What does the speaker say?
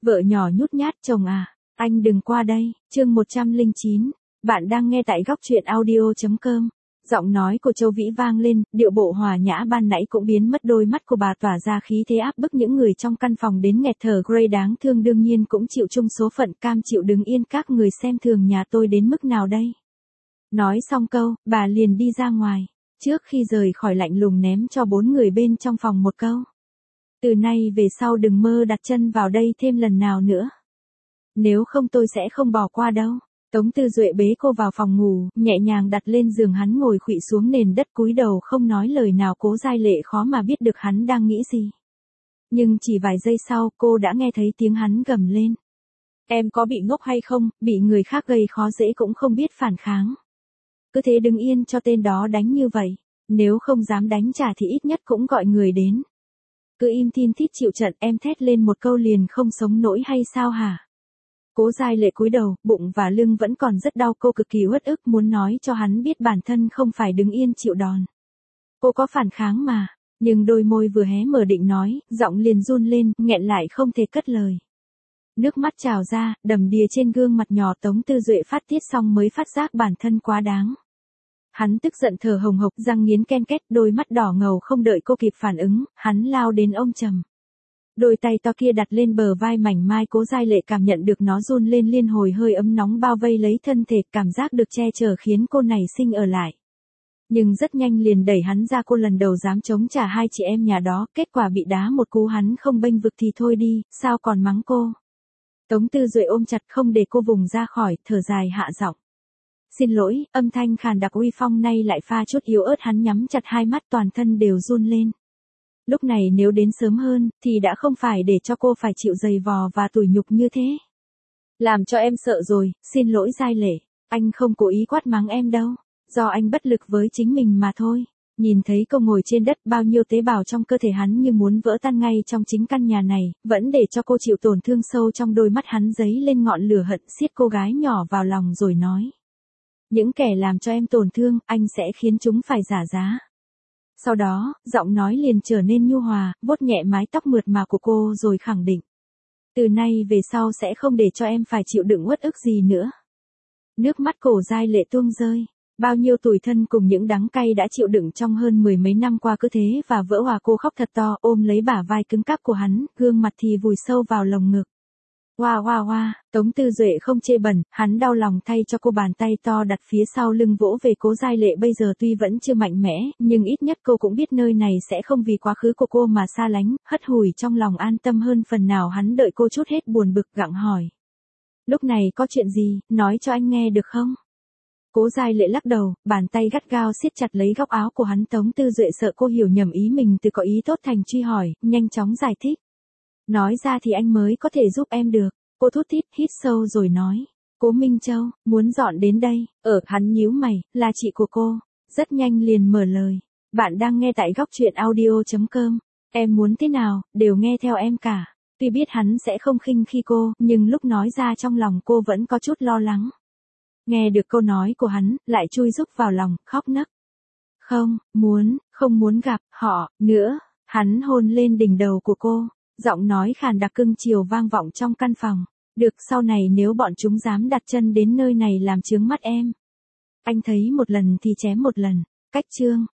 Vợ nhỏ nhút nhát chồng à, anh đừng qua đây, chương 109. Bạn đang nghe tại góc truyện audio.com. Giọng nói của Châu Vĩ vang lên, điệu bộ hòa nhã ban nãy cũng biến mất, đôi mắt của bà tỏa ra khí thế áp bức những người trong căn phòng đến nghẹt thở. Gray đáng thương đương nhiên cũng chịu chung số phận, cam chịu đứng yên. Các người xem thường nhà tôi đến mức nào đây? Nói xong câu, bà liền đi ra ngoài, trước khi rời khỏi lạnh lùng ném cho 4 người bên trong phòng một câu. Từ nay về sau đừng mơ đặt chân vào đây thêm lần nào nữa. Nếu không tôi sẽ không bỏ qua đâu. Tống Tư Duệ bế cô vào phòng ngủ, nhẹ nhàng đặt lên giường, hắn ngồi khuỵu xuống nền đất cúi đầu không nói lời nào. Cố Giai Lệ khó mà biết được hắn đang nghĩ gì. Nhưng chỉ vài giây sau cô đã nghe thấy tiếng hắn gầm lên. Em có bị ngốc hay không, bị người khác gây khó dễ cũng không biết phản kháng. Cứ thế đứng yên cho tên đó đánh như vậy. Nếu không dám đánh trả thì ít nhất cũng gọi người đến. Cứ im thin thít chịu trận, em thét lên một câu liền không sống nổi hay sao hả? Cố Giai Lệ cúi đầu, bụng và lưng vẫn còn rất đau, cô cực kỳ uất ức muốn nói cho hắn biết bản thân không phải đứng yên chịu đòn. Cô có phản kháng mà, nhưng đôi môi vừa hé mở định nói, giọng liền run lên, nghẹn lại không thể cất lời. Nước mắt trào ra, đầm đìa trên gương mặt nhỏ. Tống Tư Duệ phát tiết xong mới phát giác bản thân quá đáng. Hắn tức giận thở hồng hộc, răng nghiến ken két, đôi mắt đỏ ngầu. Không đợi cô kịp phản ứng, hắn lao đến ôm chầm. Đôi tay to kia đặt lên bờ vai mảnh mai. Cố Giai Lệ cảm nhận được nó run lên liên hồi, hơi ấm nóng bao vây lấy thân thể, cảm giác được che chở khiến cô nảy sinh ở lại. Nhưng rất nhanh liền đẩy hắn ra. Cô lần đầu dám chống trả hai chị em nhà đó, kết quả bị đá một cú. Hắn không bênh vực thì thôi đi, sao còn mắng cô. Tống Tư Duệ ôm chặt không để cô vùng ra khỏi, thở dài hạ giọng. Xin lỗi, âm thanh khàn đặc uy phong nay lại pha chút yếu ớt. Hắn nhắm chặt hai mắt, toàn thân đều run lên. Lúc này nếu đến sớm hơn, thì đã không phải để cho cô phải chịu giày vò và tủi nhục như thế. Làm cho em sợ rồi, xin lỗi Giai Lệ, anh không cố ý quát mắng em đâu, do anh bất lực với chính mình mà thôi. Nhìn thấy cô ngồi trên đất, bao nhiêu tế bào trong cơ thể hắn như muốn vỡ tan ngay trong chính căn nhà này, vẫn để cho cô chịu tổn thương. Sâu trong đôi mắt hắn dấy lên ngọn lửa hận, siết cô gái nhỏ vào lòng rồi nói. Những kẻ làm cho em tổn thương, anh sẽ khiến chúng phải trả giá. Sau đó, giọng nói liền trở nên nhu hòa, vuốt nhẹ mái tóc mượt mà của cô rồi khẳng định. Từ nay về sau sẽ không để cho em phải chịu đựng uất ức gì nữa. Nước mắt Cố Giai Lệ tuôn rơi. Bao nhiêu tủi thân cùng những đắng cay đã chịu đựng trong hơn 10 mấy năm qua cứ thế và vỡ hòa. Cô khóc thật to, ôm lấy bả vai cứng cáp của hắn, gương mặt thì vùi sâu vào lồng ngực. Hoa hoa hoa, Tống Tư Duệ không chê bẩn, hắn đau lòng thay cho cô. Bàn tay to đặt phía sau lưng vỗ về Cố Giai Lệ. Bây giờ tuy vẫn chưa mạnh mẽ, nhưng ít nhất cô cũng biết nơi này sẽ không vì quá khứ của cô mà xa lánh, hất hủi trong lòng an tâm hơn phần nào. Hắn đợi cô chút hết buồn bực gặng hỏi. Lúc này có chuyện gì, nói cho anh nghe được không? Cố Giai Lệ lắc đầu, bàn tay gắt gao siết chặt lấy góc áo của hắn. Tống Tư Duệ sợ cô hiểu nhầm ý mình từ có ý tốt thành truy hỏi, nhanh chóng giải thích. Nói ra thì anh mới có thể giúp em được. Cô thút thít, hít sâu rồi nói. Cố Minh Châu, muốn dọn đến đây. Hắn nhíu mày, là chị của cô. Rất nhanh liền mở lời. Bạn đang nghe tại góc truyện audio.com. Em muốn thế nào, đều nghe theo em cả. Tuy biết hắn sẽ không khinh khi cô, nhưng lúc nói ra trong lòng cô vẫn có chút lo lắng. Nghe được câu nói của hắn, lại chui rúc vào lòng, khóc nấc. Không muốn gặp họ nữa. Hắn hôn lên đỉnh đầu của cô. Giọng nói khàn đặc cưng chiều vang vọng trong căn phòng. Được, sau này nếu bọn chúng dám đặt chân đến nơi này làm chướng mắt em, anh thấy một lần thì chém một lần. Cách chương.